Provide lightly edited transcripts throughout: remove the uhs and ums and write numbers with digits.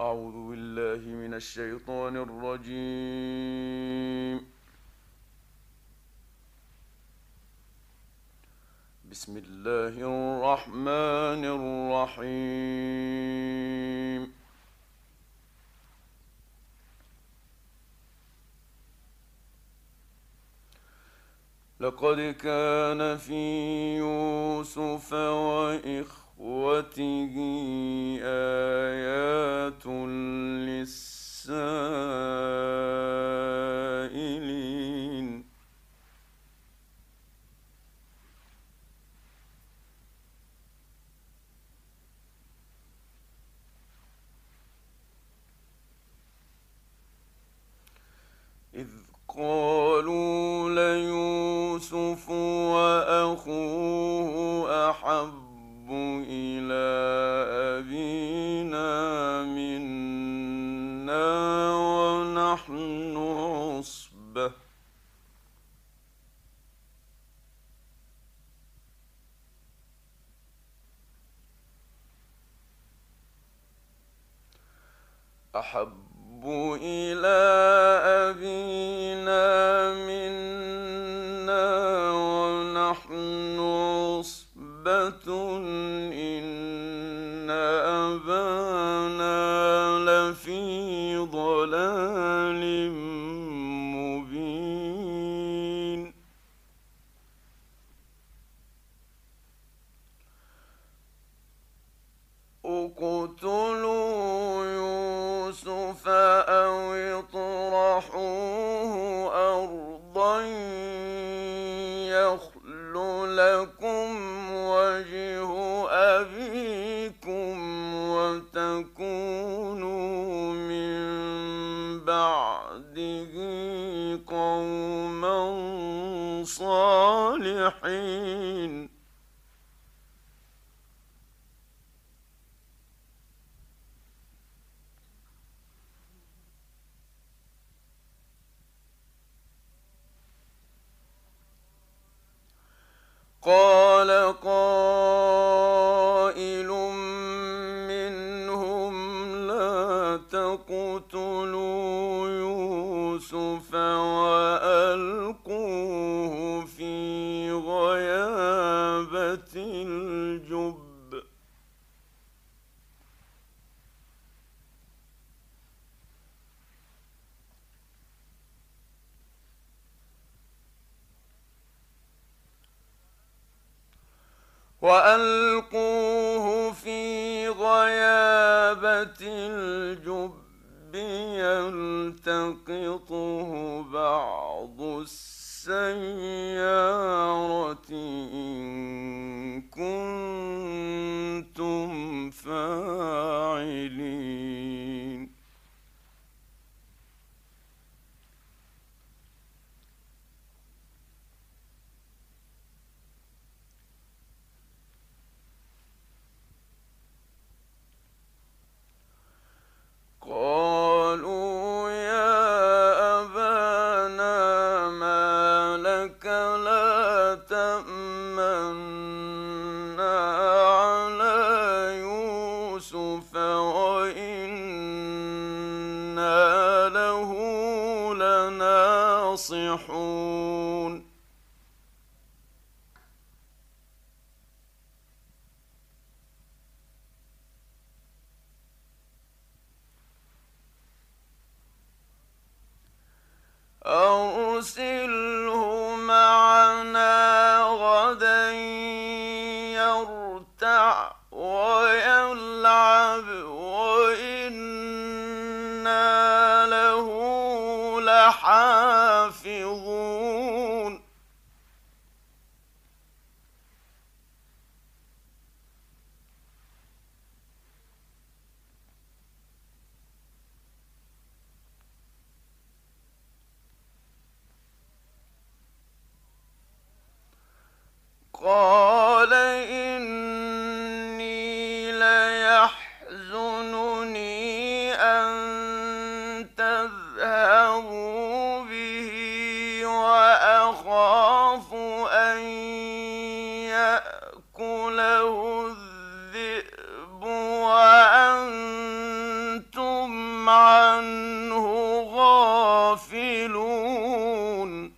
أعوذ بالله من الشيطان الرجيم. بسم الله الرحمن الرحيم. لقد كان في يوسف وإخوته آيات للسائلين. إذ قالوا ليوسف وأخوه أحب إلى أبينا منا ونحن عصبة أحب إلى أبينا منا ونحن عصبة إن أبانا لفي ضلال مبين. اقتلوا يوسف أو اطرحوه أرضا يخل لكم وجه أبيكم وتكونوا من بعده قوما صالحين. قال قائل منهم لا تقتلوا يوسف وألقوه في غيابة الجب يلتقطه بعض السيارة إن كنتم فاعلين. قالوا يا أبانا ما لك لا تأمنا على يوسف وإنا له لناصحون. أرسله معنا غدا يرتع ويلعب وإنا له لحافظون. قال إني ليحزنني أن تذهبوا به وأخاف أن يأكله الذئب وأنتم هم عنه غافلون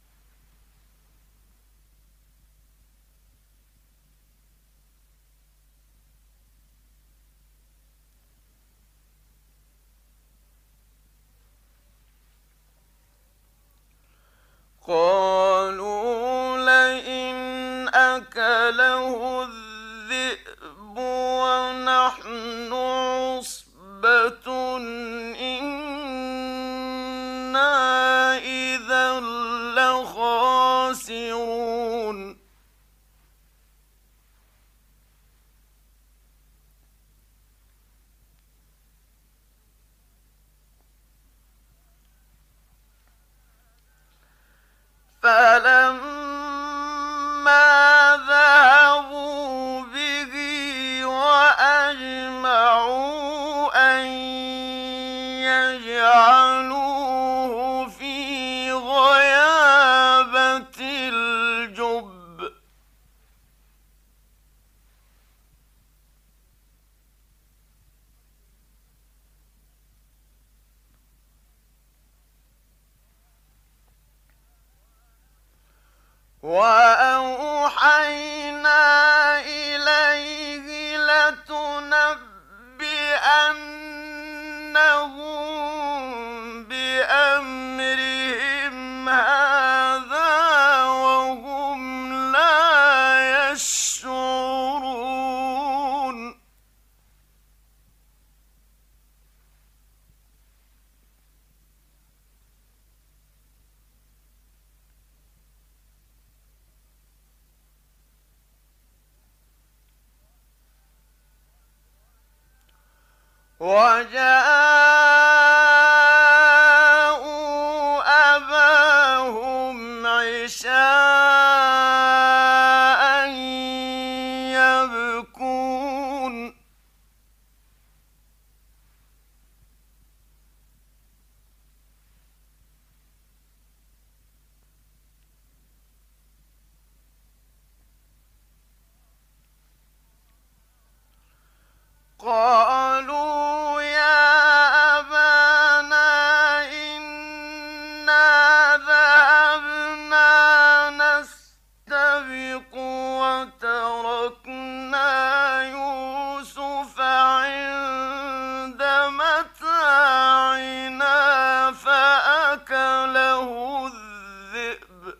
قالوا لئن أكله الذئب ونحن عصبة إنا إذا لخاسرون فلما ذهبوا به وأجمعوا أن يجعلوه في غيابة الجب وأوحينا إليه لتنبئنهم بأمرهم هذا وهم لا يشعرون وجاءوا أباهم عشاء يبكون قالوا يا أبانا إنا ذهبنا نستبق وتركنا يوسف عند متاعنا فأكله الذئب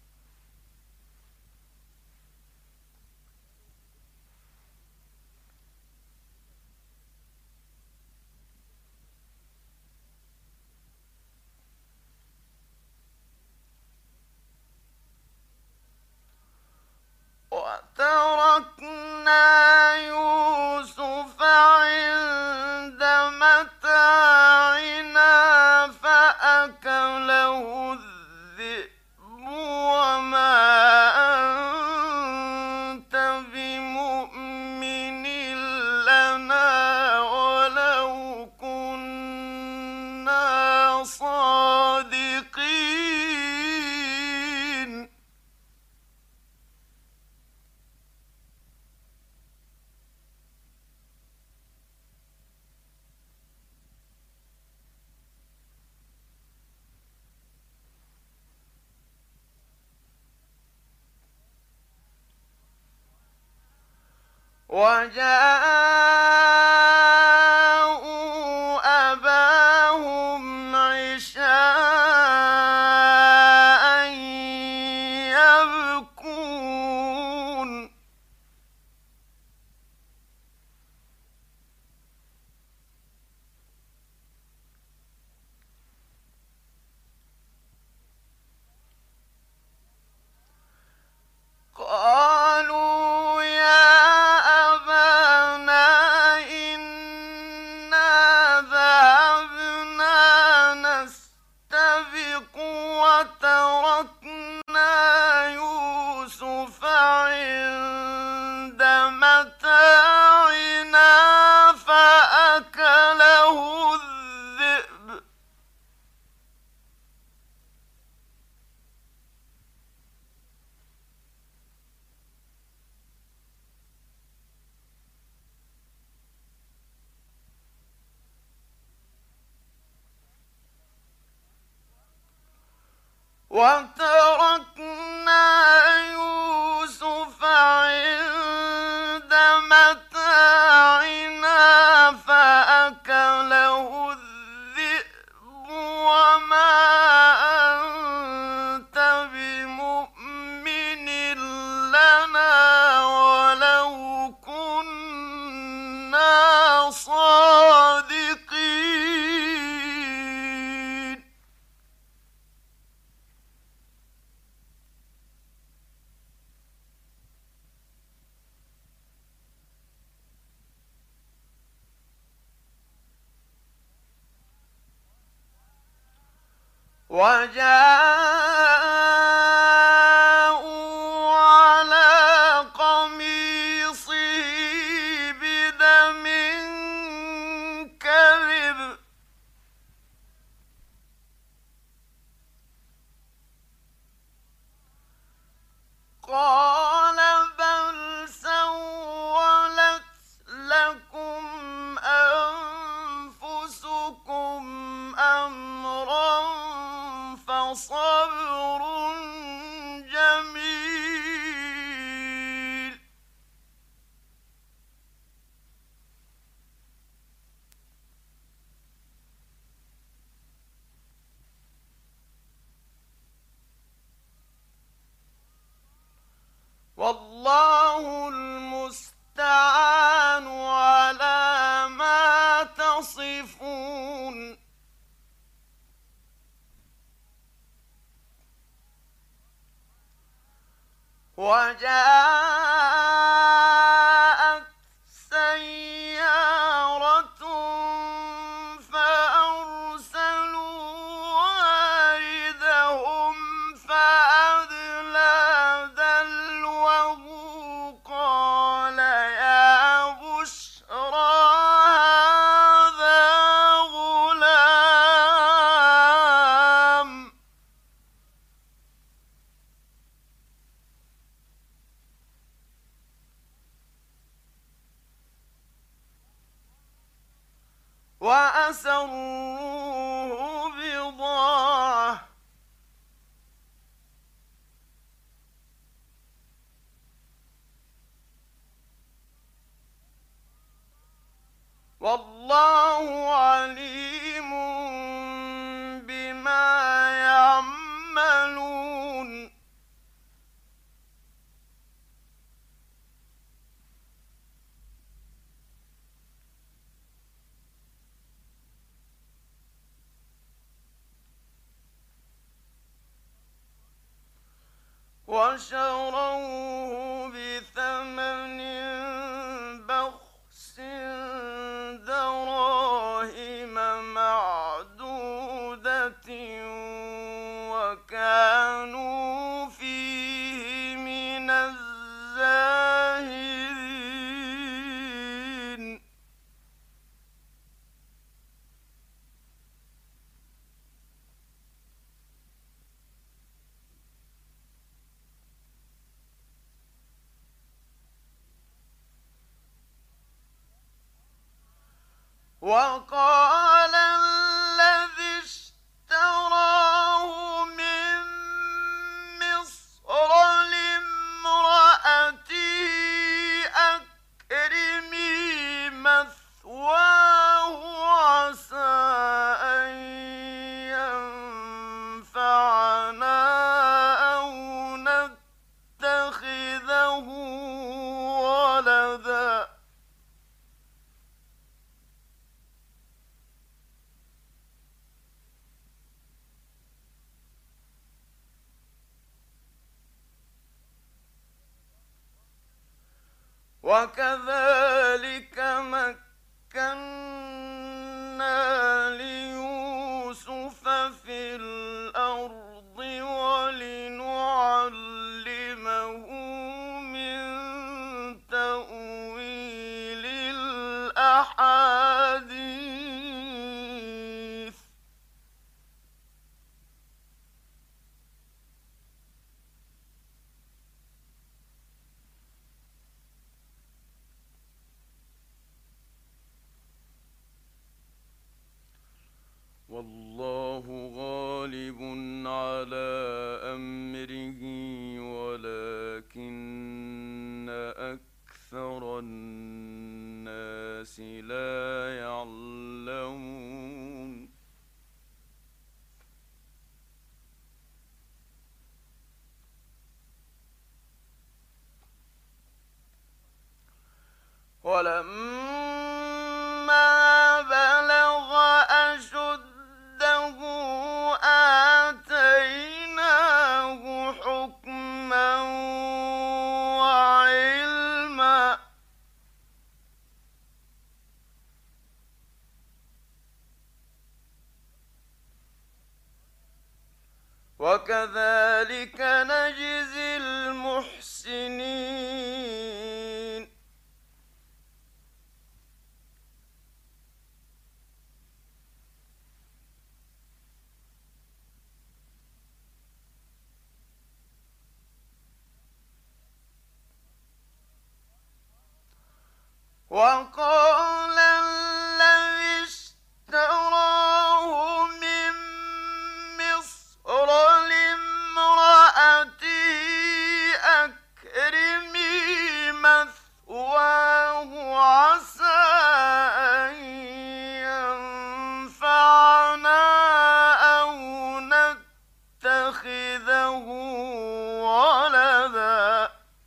وتركنا يوسف عند متاعنا فأكله الذئب وما أنت بمؤمن لنا ولو كنا صادقين وجاءوا أباهم عشاء يبكون قالوا يا أبانا وتركنا يوسف عند متاعنا فأكله الذئب وما أنت بمؤمن لنا ولو كنا صادقين. وجاءوا على قميصه بدم كذب قال بل سولت لكم أنفسكم أمرا فصبر جميل. والله المستعان على ما تصفون. وجاءت سيارة فأرسلوا واردهم فأدلى دلوه قال يا بشرى هذا غلام. وأسروه بضاعة والله عليم بما يعملون. وشروه بثمن بخس دراهم معدودة وكانوا فيه من الزاهدين. وقال الذي اشتراه من مصر لامرأته أكرمي مثواه عسى أن ينفعنا أو نتخذه ولدا. وكذلك مكنا ليوسف في الأرض ولنعلمه من تأويل الأحاديث. والله غالب على الناس لا يعلمون ولما بلغ أشده آتيناه حكما وعلما وكذلك نجزي المحسنين وقال الذي اشتراه من مصر لامرأته أكرمي مثواه عسى أن ينفعنا أو نتخذه ولدا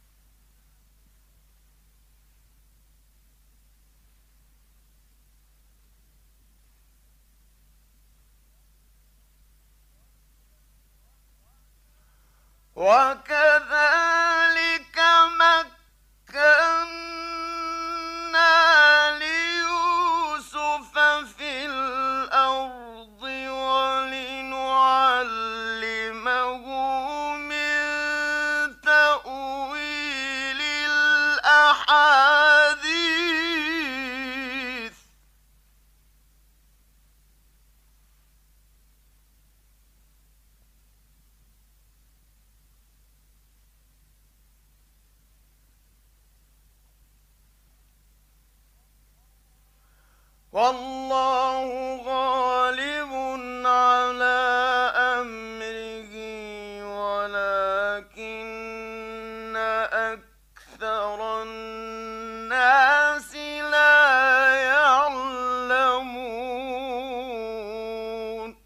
وكذلك مكنا ليوسف في الأرض ولنعلمه من تأويل الأحاديث والله غالب على أمره ولكن أكثر الناس لا يعلمون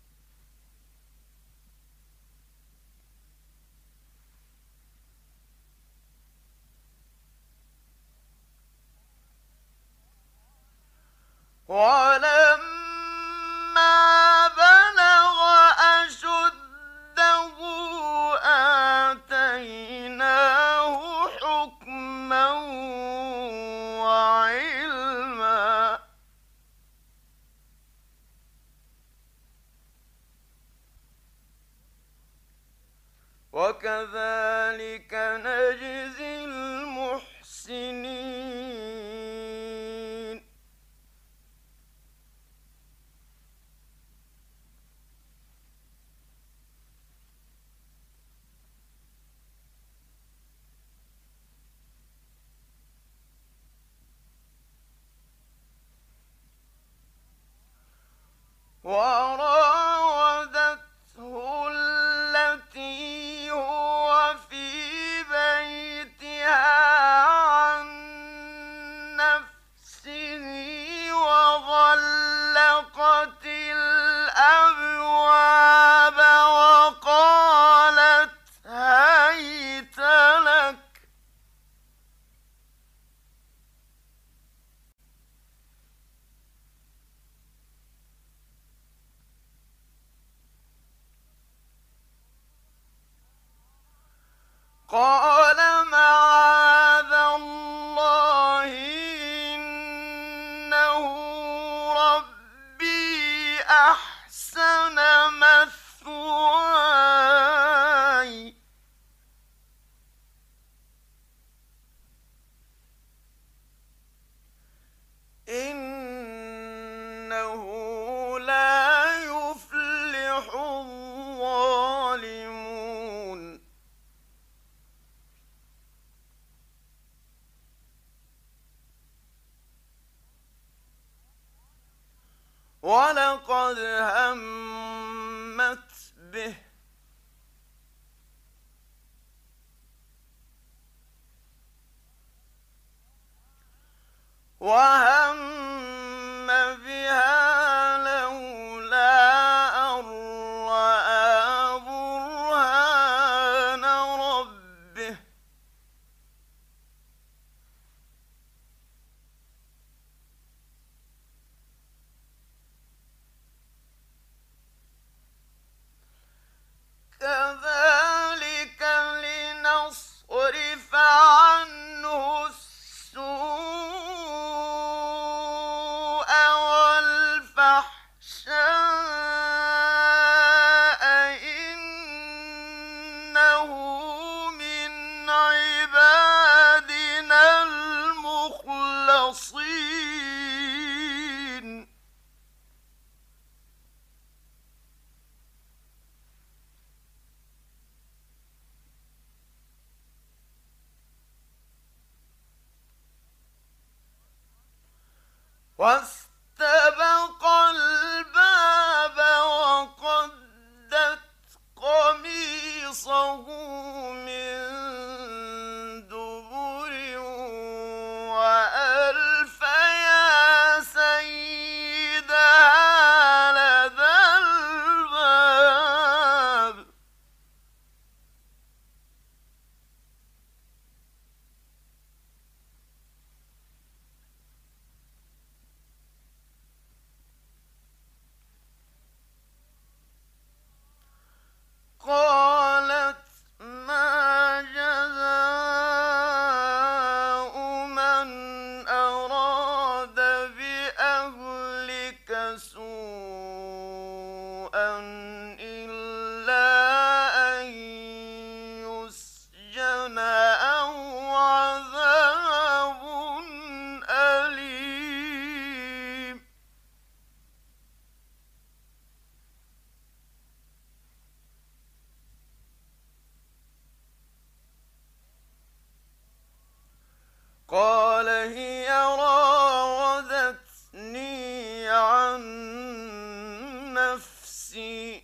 ولما بلغ أشده آتيناه حكما وعلما وكذلك نجزي المحسنين وراودته التي هو في بيتها عن نفسه وغلقت الأبواب وقالت هيت لك قال معاذ الله إنه ربي أحسن مثواي إنه لا يفلح الظالمون ولقد همت به وهم بها لولا أن رأى برهان ربه كذلك لنصرف عنه السوء والفحشاء إنه من عبادنا المخلصين واستبق الباب وقدت قميصه من دبر وألف يا سيدها لدى الباب قالت ما جزاء من أراد بأهلك سوءا إلا أن يسجن أو عذاب أليم قال هي راودتني عن نفسي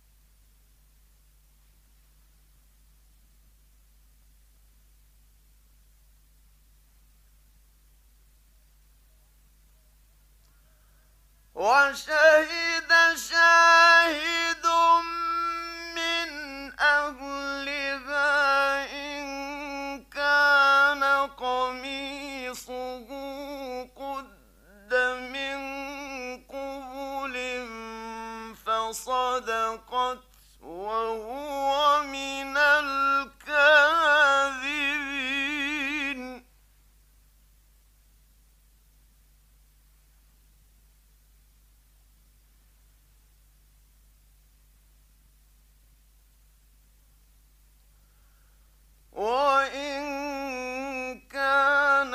وشهد شاهد من أهلها إن كان قميصه قد من قبل فصدقت وهو من الكاذبين وإن كان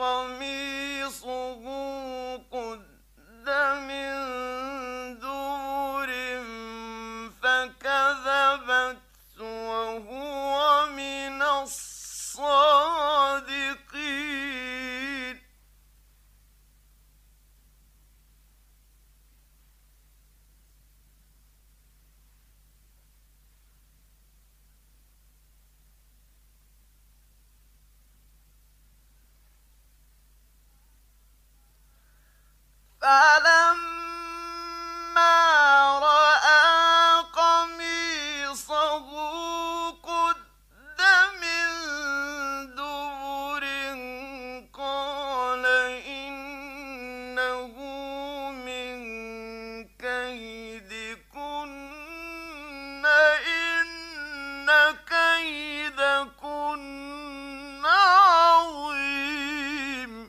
قميصه قد من دبر فكذبت وهو من الصادقين فلما رأى قميصه قد من دبر قال إنه من كيدكن إن كيدكن عظيم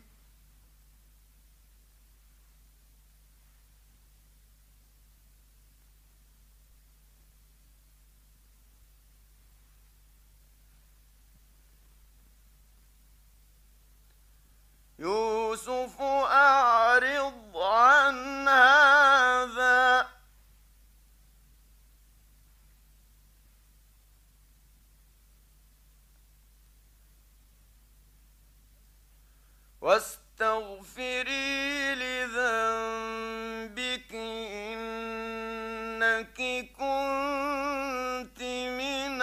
يوسف أعرض عن هذا واستغفري لذنبك إنك كنت من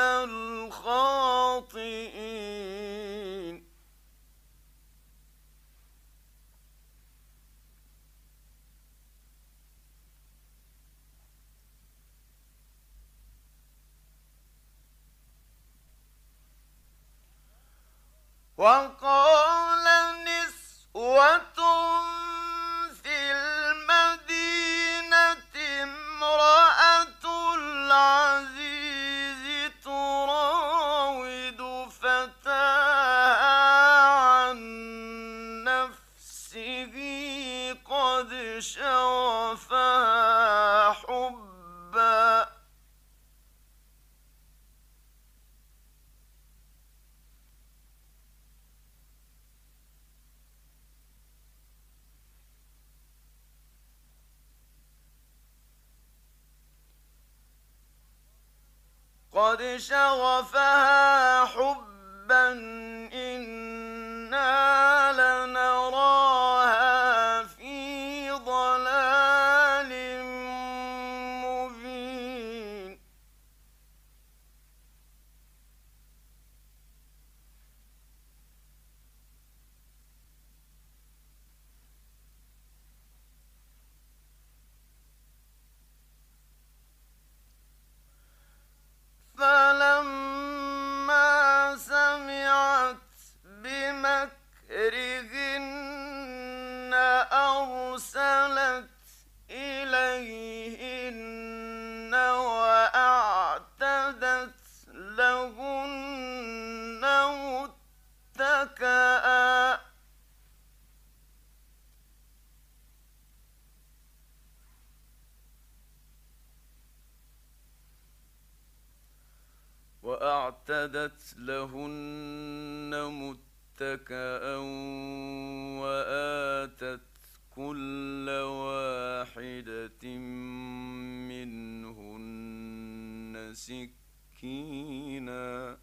الخاطئين وقال نسوة في المدينة امرأة العزيز تراود فتاها عن نفسه قد شغفها حبا إنا لنراها في ضلال مبين فلما سمعت بمكرهن أرسلت إليهن وأعتدت لهن متكئا وآتت كل واحدة منهن سكينا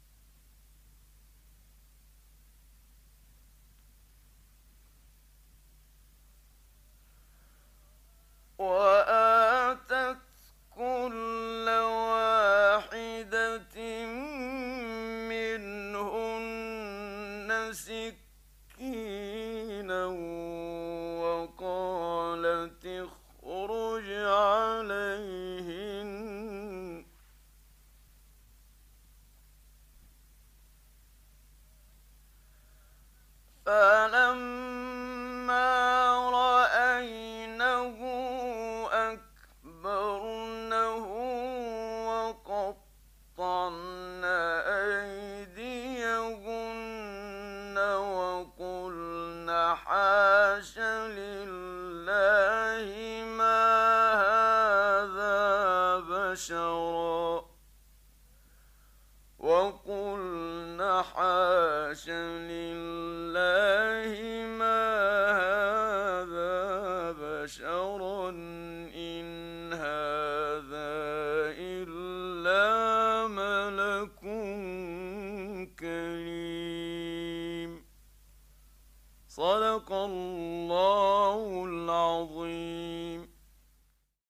وقالت اخرج عليهن فلما رأينه أكبرنه وقطعن أيديهن وقلن حاش لله ما هذا بشرا وقلن حاش لله ما هذا بشرا إن هذا إلا ملك كريم صدق الله